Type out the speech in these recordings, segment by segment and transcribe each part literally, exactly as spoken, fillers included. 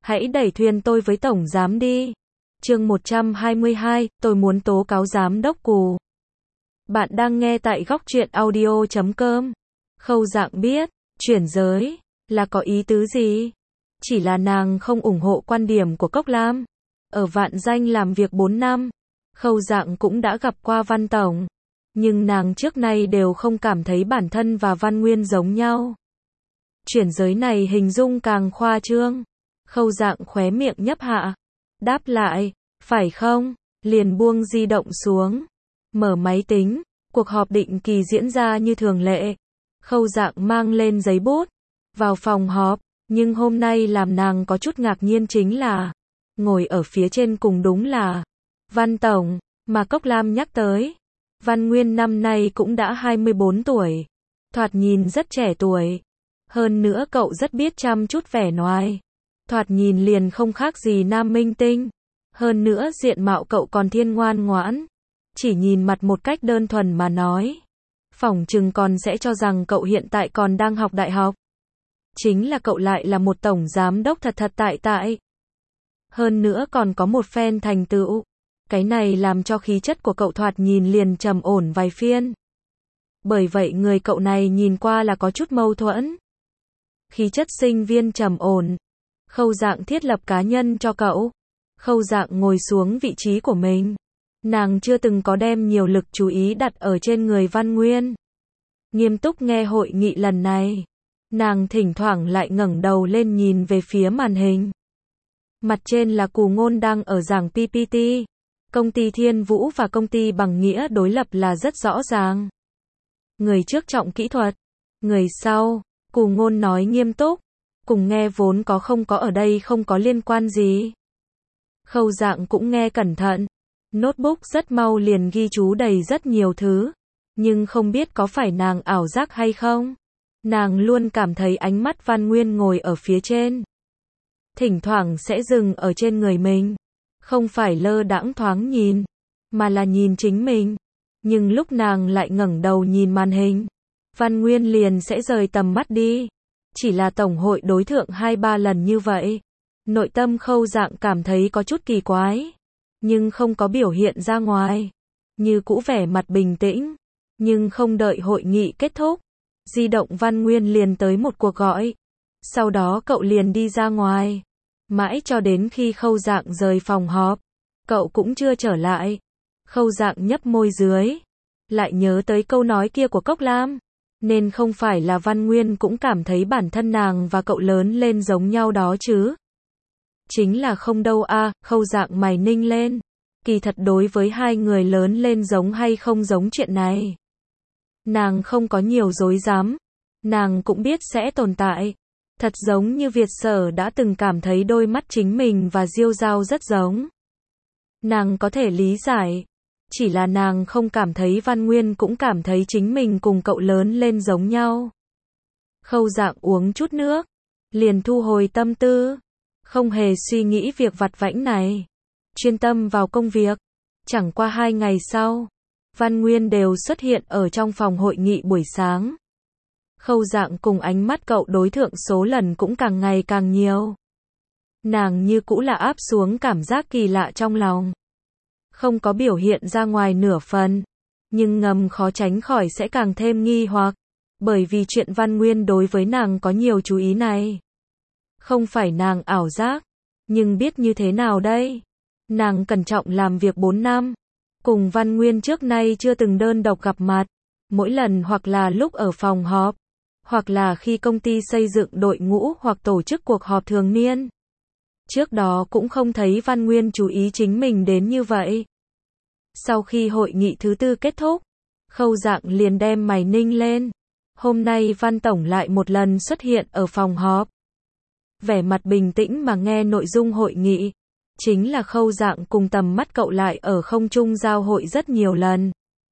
Hãy đẩy thuyền tôi với tổng giám đi. Chương một trăm hai mươi hai, tôi muốn tố cáo giám đốc Cù. Bạn đang nghe tại góc truyện audio chấm com. Khâu Dạng biết, chuyển giới, là có ý tứ gì? Chỉ là nàng không ủng hộ quan điểm của Cốc Lam. Ở Vạn Danh làm việc bốn năm, Khâu Dạng cũng đã gặp qua Văn Tổng. Nhưng nàng trước nay đều không cảm thấy bản thân và Văn Nguyên giống nhau. Chuyển giới này hình dung càng khoa trương. Khâu Dạng khóe miệng nhấp hạ. Đáp lại, phải không? Liền buông di động xuống. Mở máy tính, cuộc họp định kỳ diễn ra như thường lệ. Khâu Dạng mang lên giấy bút, vào phòng họp, nhưng hôm nay làm nàng có chút ngạc nhiên chính là, ngồi ở phía trên cùng đúng là Văn Tổng, mà Cốc Lam nhắc tới. Văn Nguyên năm nay cũng đã hai mươi bốn tuổi, thoạt nhìn rất trẻ tuổi. Hơn nữa cậu rất biết chăm chút vẻ ngoài. Thoạt nhìn liền không khác gì nam minh tinh. Hơn nữa diện mạo cậu còn thiên ngoan ngoãn. Chỉ nhìn mặt một cách đơn thuần mà nói, phỏng chừng còn sẽ cho rằng cậu hiện tại còn đang học đại học. Chính là cậu lại là một tổng giám đốc thật thật tại tại. Hơn nữa còn có một phen thành tựu. Cái này làm cho khí chất của cậu thoạt nhìn liền trầm ổn vài phiên. Bởi vậy người cậu này nhìn qua là có chút mâu thuẫn. Khí chất sinh viên trầm ổn. Khâu Dạng thiết lập cá nhân cho cậu. Khâu Dạng ngồi xuống vị trí của mình. Nàng chưa từng có đem nhiều lực chú ý đặt ở trên người Văn Nguyên. Nghiêm túc nghe hội nghị lần này. Nàng thỉnh thoảng lại ngẩng đầu lên nhìn về phía màn hình. Mặt trên là Cù Ngôn đang ở giảng pê pê tê. Công ty Thiên Vũ và công ty Bằng Nghĩa đối lập là rất rõ ràng. Người trước trọng kỹ thuật, người sau, Cù Ngôn nói nghiêm túc, cùng nghe vốn có không có ở đây không có liên quan gì. Khâu Dạng cũng nghe cẩn thận, notebook rất mau liền ghi chú đầy rất nhiều thứ, nhưng không biết có phải nàng ảo giác hay không. Nàng luôn cảm thấy ánh mắt Văn Nguyên ngồi ở phía trên, thỉnh thoảng sẽ dừng ở trên người mình. Không phải lơ đãng thoáng nhìn, mà là nhìn chính mình. Nhưng lúc nàng lại ngẩng đầu nhìn màn hình, Văn Nguyên liền sẽ rời tầm mắt đi. Chỉ là tổng hội đối thượng hai ba lần như vậy. Nội tâm Khâu Dạng cảm thấy có chút kỳ quái, nhưng không có biểu hiện ra ngoài. Như cũ vẻ mặt bình tĩnh, nhưng không đợi hội nghị kết thúc. Di động Văn Nguyên liền tới một cuộc gọi. Sau đó cậu liền đi ra ngoài. Mãi cho đến khi Khâu Dạng rời phòng họp, cậu cũng chưa trở lại. Khâu Dạng nhấp môi dưới, lại nhớ tới câu nói kia của Cốc Lam, nên không phải là Văn Nguyên cũng cảm thấy bản thân nàng và cậu lớn lên giống nhau đó chứ. Chính là không đâu a. À, Khâu Dạng mày ninh lên. Kỳ thật đối với hai người lớn lên giống hay không giống chuyện này, nàng không có nhiều dối dám. Nàng cũng biết sẽ tồn tại. Thật giống như Việt Sở đã từng cảm thấy đôi mắt chính mình và Diêu Giao rất giống. Nàng có thể lý giải. Chỉ là nàng không cảm thấy Văn Nguyên cũng cảm thấy chính mình cùng cậu lớn lên giống nhau. Khâu Dạng uống chút nước, liền thu hồi tâm tư, không hề suy nghĩ việc vặt vãnh này, chuyên tâm vào công việc. Chẳng qua hai ngày sau, Văn Nguyên đều xuất hiện ở trong phòng hội nghị buổi sáng. Khâu Dạng cùng ánh mắt cậu đối thượng số lần cũng càng ngày càng nhiều. Nàng như cũ là áp xuống cảm giác kỳ lạ trong lòng. Không có biểu hiện ra ngoài nửa phần. Nhưng ngầm khó tránh khỏi sẽ càng thêm nghi hoặc. Bởi vì chuyện Văn Nguyên đối với nàng có nhiều chú ý này. Không phải nàng ảo giác. Nhưng biết như thế nào đây? Nàng cẩn trọng làm việc bốn năm. Cùng Văn Nguyên trước nay chưa từng đơn độc gặp mặt. Mỗi lần hoặc là lúc ở phòng họp, hoặc là khi công ty xây dựng đội ngũ hoặc tổ chức cuộc họp thường niên. Trước đó cũng không thấy Văn Nguyên chú ý chính mình đến như vậy. Sau khi hội nghị thứ tư kết thúc, Khâu Dạng liền đem mày ninh lên. Hôm nay Văn Tổng lại một lần xuất hiện ở phòng họp. Vẻ mặt bình tĩnh mà nghe nội dung hội nghị. Chính là Khâu Dạng cùng tầm mắt cậu lại ở không trung giao hội rất nhiều lần.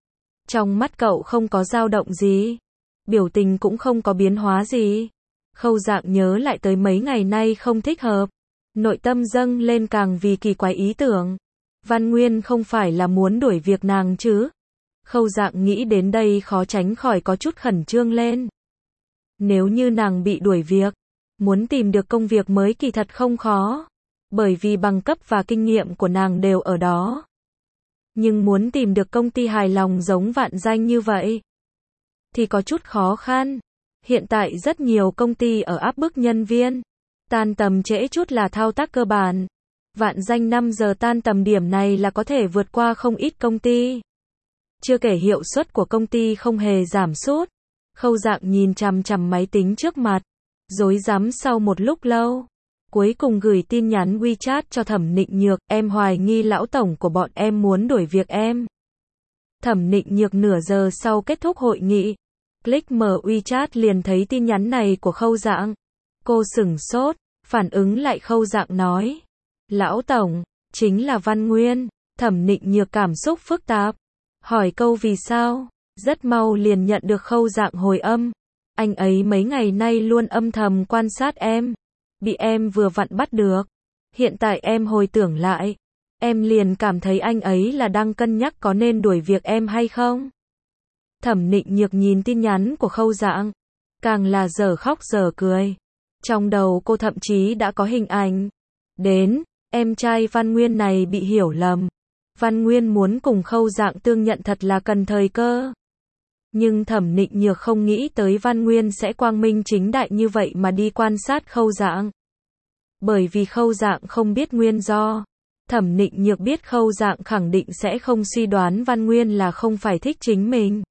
Trong mắt cậu không có dao động gì. Biểu tình cũng không có biến hóa gì. Khâu Dạng nhớ lại tới mấy ngày nay không thích hợp. Nội tâm dâng lên càng vì kỳ quái ý tưởng. Văn Nguyên không phải là muốn đuổi việc nàng chứ. Khâu Dạng nghĩ đến đây khó tránh khỏi có chút khẩn trương lên. Nếu như nàng bị đuổi việc, Muốn tìm được công việc mới kỳ thật không khó, bởi vì bằng cấp và kinh nghiệm của nàng đều ở đó. Nhưng muốn tìm được công ty hài lòng giống Vạn Danh như vậy, thì có chút khó khăn. Hiện tại rất nhiều công ty ở áp bức nhân viên, tan tầm trễ chút là thao tác cơ bản. Vạn Danh năm giờ tan tầm điểm này là có thể vượt qua không ít công ty. Chưa kể hiệu suất của công ty không hề giảm sút. Khâu Dạng nhìn chằm chằm máy tính trước mặt, rối rắm sau một lúc lâu. Cuối cùng gửi tin nhắn WeChat cho Thẩm Nịnh Nhược, em hoài nghi lão tổng của bọn em muốn đuổi việc em. Thẩm Nịnh Nhược nửa giờ sau kết thúc hội nghị, click mở WeChat liền thấy tin nhắn này của Khâu Dạng. Cô sửng sốt, phản ứng lại Khâu Dạng nói. Lão tổng, chính là Văn Nguyên. Thẩm Nịnh Nhược cảm xúc phức tạp, hỏi câu vì sao, rất mau liền nhận được Khâu Dạng hồi âm. Anh ấy mấy ngày nay luôn âm thầm quan sát em, bị em vừa vặn bắt được. Hiện tại em hồi tưởng lại, em liền cảm thấy anh ấy là đang cân nhắc có nên đuổi việc em hay không. Thẩm Nịnh Nhược nhìn tin nhắn của Khâu Dạng, càng là dở khóc dở cười. Trong đầu cô thậm chí đã có hình ảnh đến, em trai Văn Nguyên này bị hiểu lầm. Văn Nguyên muốn cùng Khâu Dạng tương nhận thật là cần thời cơ. Nhưng Thẩm Nịnh Nhược không nghĩ tới Văn Nguyên sẽ quang minh chính đại như vậy mà đi quan sát Khâu Dạng. Bởi vì Khâu Dạng không biết nguyên do. Thẩm Nịnh Nhược biết Khâu Dạng khẳng định sẽ không suy đoán Văn Nguyên là không phải thích chính mình.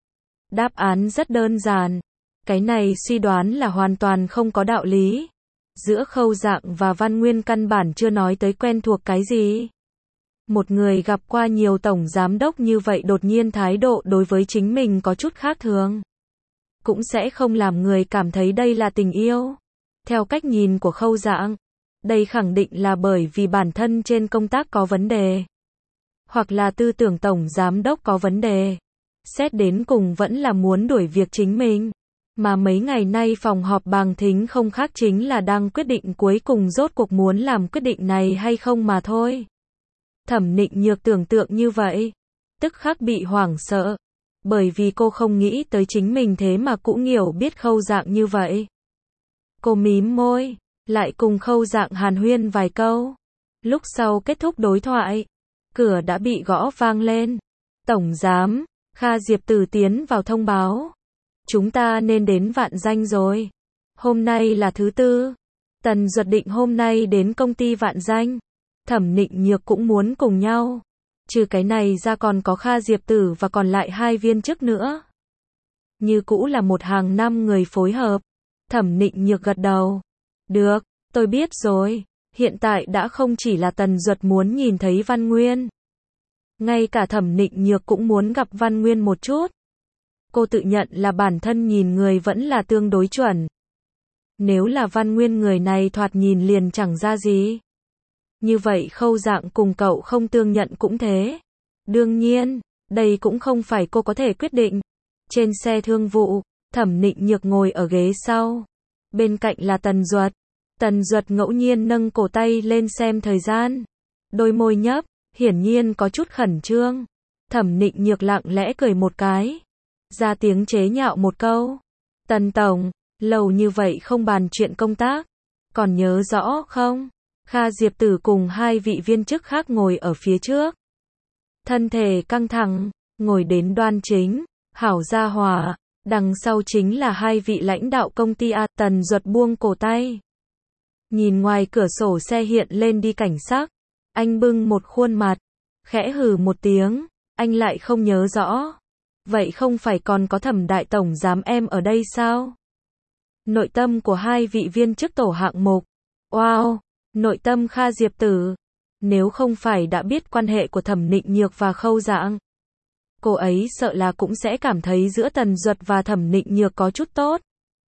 Đáp án rất đơn giản. Cái này suy đoán là hoàn toàn không có đạo lý. Giữa Khâu Dạng và Văn Nguyên căn bản chưa nói tới quen thuộc cái gì. Một người gặp qua nhiều tổng giám đốc như vậy đột nhiên thái độ đối với chính mình có chút khác thường, cũng sẽ không làm người cảm thấy đây là tình yêu. Theo cách nhìn của Khâu Dạng, đây khẳng định là bởi vì bản thân trên công tác có vấn đề, hoặc là tư tưởng tổng giám đốc có vấn đề. Xét đến cùng vẫn là muốn đuổi việc chính mình. Mà mấy ngày nay phòng họp Bàng Thính không khác chính là đang quyết định cuối cùng rốt cuộc muốn làm quyết định này hay không mà thôi. Thẩm Nịnh Nhược tưởng tượng như vậy, tức khắc bị hoảng sợ, bởi vì cô không nghĩ tới chính mình thế mà cũng hiểu biết Khâu Dạng như vậy. Cô mím môi, lại cùng Khâu Dạng hàn huyên vài câu. Lúc sau kết thúc đối thoại, cửa đã bị gõ vang lên. Tổng giám, Kha Diệp Tử tiến vào thông báo. Chúng ta nên đến Vạn Danh rồi. Hôm nay là thứ tư. Tần Duật định hôm nay đến công ty Vạn Danh. Thẩm Nịnh Nhược cũng muốn cùng nhau. Trừ cái này ra còn có Kha Diệp Tử và còn lại hai viên chức nữa. Như cũ là một hàng năm người phối hợp. Thẩm Nịnh Nhược gật đầu. Được, tôi biết rồi. Hiện tại đã không chỉ là Tần Duật muốn nhìn thấy Văn Nguyên. Ngay cả Thẩm Nịnh Nhược cũng muốn gặp Văn Nguyên một chút. Cô tự nhận là bản thân nhìn người vẫn là tương đối chuẩn. Nếu là Văn Nguyên người này thoạt nhìn liền chẳng ra gì. Như vậy Khâu Dạng cùng cậu không tương nhận cũng thế. Đương nhiên, đây cũng không phải cô có thể quyết định. Trên xe thương vụ, Thẩm Nịnh Nhược ngồi ở ghế sau. Bên cạnh là Tần Duật. Tần Duật ngẫu nhiên nâng cổ tay lên xem thời gian. Đôi môi nhấp, hiển nhiên có chút khẩn trương. Thẩm Nịnh Nhược lặng lẽ cười một cái. Ra tiếng chế nhạo một câu. Tần Tổng, lâu như vậy không bàn chuyện công tác. Còn nhớ rõ không? Kha Diệp Tử cùng hai vị viên chức khác ngồi ở phía trước. Thân thể căng thẳng, ngồi đến đoan chính, hảo gia hòa. Đằng sau chính là hai vị lãnh đạo công ty A. Tần Duật buông cổ tay. Nhìn ngoài cửa sổ xe hiện lên đi cảnh sắc. Anh bưng một khuôn mặt. Khẽ hừ một tiếng. Anh lại không nhớ rõ. Vậy không phải còn có Thẩm đại tổng giám em ở đây sao? Nội tâm của hai vị viên chức tổ hạng mục. Wow! Nội tâm Kha Diệp Tử. Nếu không phải đã biết quan hệ của Thẩm Nịnh Nhược và Khâu Dạng, cô ấy sợ là cũng sẽ cảm thấy giữa Tần Duật và Thẩm Nịnh Nhược có chút tốt.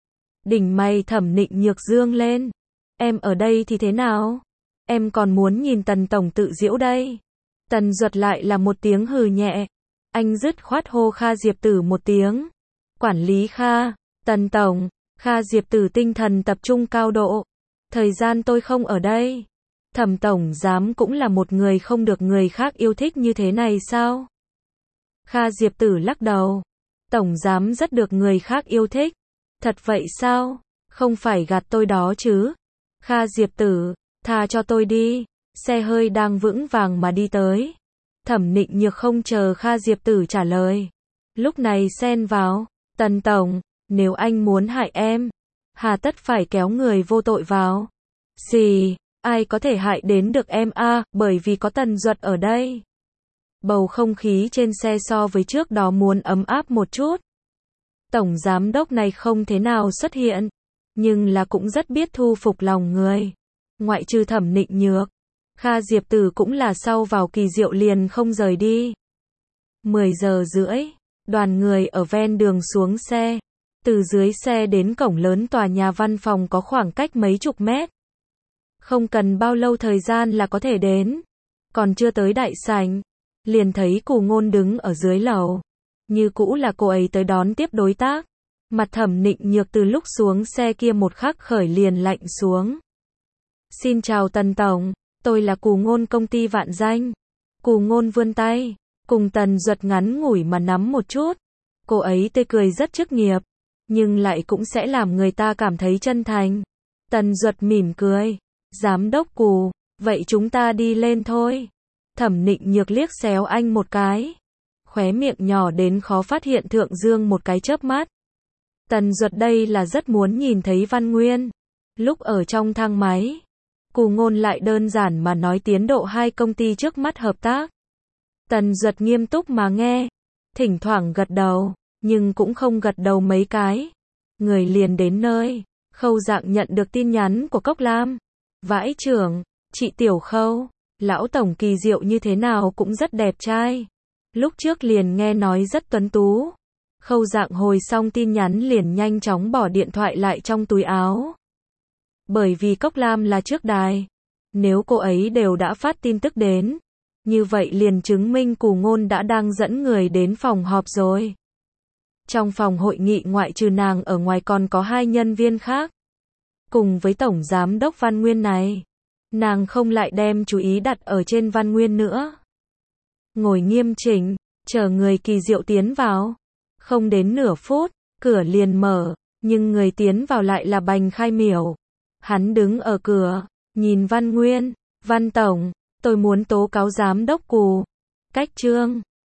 Đỉnh mày Thẩm Nịnh Nhược dương lên. Em ở đây thì thế nào? Em còn muốn nhìn Tần Tổng tự giễu đây. Tần Duật lại là một tiếng hừ nhẹ. Anh dứt khoát hô Kha Diệp Tử một tiếng. Quản lý Kha, Tần Tổng. Kha Diệp Tử tinh thần tập trung cao độ. Thời gian tôi không ở đây. Thẩm tổng giám cũng là một người không được người khác yêu thích như thế này sao? Kha Diệp Tử lắc đầu. Tổng giám rất được người khác yêu thích. Thật vậy sao? Không phải gạt tôi đó chứ. Kha Diệp Tử, tha cho tôi đi. Xe hơi đang vững vàng mà đi tới. Thẩm Nịnh Nhược không chờ Kha Diệp Tử trả lời. Lúc này xen vào. Tần tổng, nếu anh muốn hại em, hà tất phải kéo người vô tội vào. Xì, ai có thể hại đến được em a, bởi vì có Tần Duật ở đây. Bầu không khí trên xe so với trước đó muốn ấm áp một chút. Tổng giám đốc này không thế nào xuất hiện, nhưng là cũng rất biết thu phục lòng người. Ngoại trừ Thẩm Nịnh Nhược, Kha Diệp Tử cũng là sau vào Kỳ Diệu liền không rời đi. mười giờ rưỡi, đoàn người ở ven đường xuống xe. Từ dưới xe đến cổng lớn tòa nhà văn phòng có khoảng cách mấy chục mét. Không cần bao lâu thời gian là có thể đến. Còn chưa tới đại sảnh, liền thấy Cù Ngôn đứng ở dưới lầu. Như cũ là cô ấy tới đón tiếp đối tác. Mặt Thẩm Nịnh Nhược từ lúc xuống xe kia một khắc khởi liền lạnh xuống. Xin chào Tần tổng, tôi là Cù Ngôn công ty Vạn Danh. Cù Ngôn vươn tay, cùng Tần Duật ngắn ngủi mà nắm một chút. Cô ấy tươi cười rất chức nghiệp, nhưng lại cũng sẽ làm người ta cảm thấy chân thành. Tần Duật mỉm cười, giám đốc Cù, vậy chúng ta đi lên thôi. Thẩm Nịnh Nhược liếc xéo anh một cái, khóe miệng nhỏ đến khó phát hiện thượng dương một cái chớp mắt. Tần Duật đây là rất muốn nhìn thấy Văn Nguyên. Lúc ở trong thang máy, Cù Ngôn lại đơn giản mà nói tiến độ hai công ty trước mắt hợp tác. Tần Duật nghiêm túc mà nghe, thỉnh thoảng gật đầu, nhưng cũng không gật đầu mấy cái. Người liền đến nơi, Khâu Dạng nhận được tin nhắn của Cốc Lam. Vãi trưởng, chị Tiểu Khâu, lão tổng Kỳ Diệu như thế nào cũng rất đẹp trai. Lúc trước liền nghe nói rất tuấn tú. Khâu Dạng hồi xong tin nhắn liền nhanh chóng bỏ điện thoại lại trong túi áo. Bởi vì Cốc Lam là trước đài, nếu cô ấy đều đã phát tin tức đến, như vậy liền chứng minh Cù Ngôn đã đang dẫn người đến phòng họp rồi. Trong phòng hội nghị ngoại trừ nàng ở ngoài còn có hai nhân viên khác. Cùng với Tổng Giám đốc Văn Nguyên này, nàng không lại đem chú ý đặt ở trên Văn Nguyên nữa. Ngồi nghiêm chỉnh, chờ người Kỳ Diệu tiến vào. Không đến nửa phút, cửa liền mở, nhưng người tiến vào lại là Bành Khai Miểu. Hắn đứng ở cửa, nhìn Văn Nguyên, Văn Tổng, tôi muốn tố cáo giám đốc Cù. Cách chương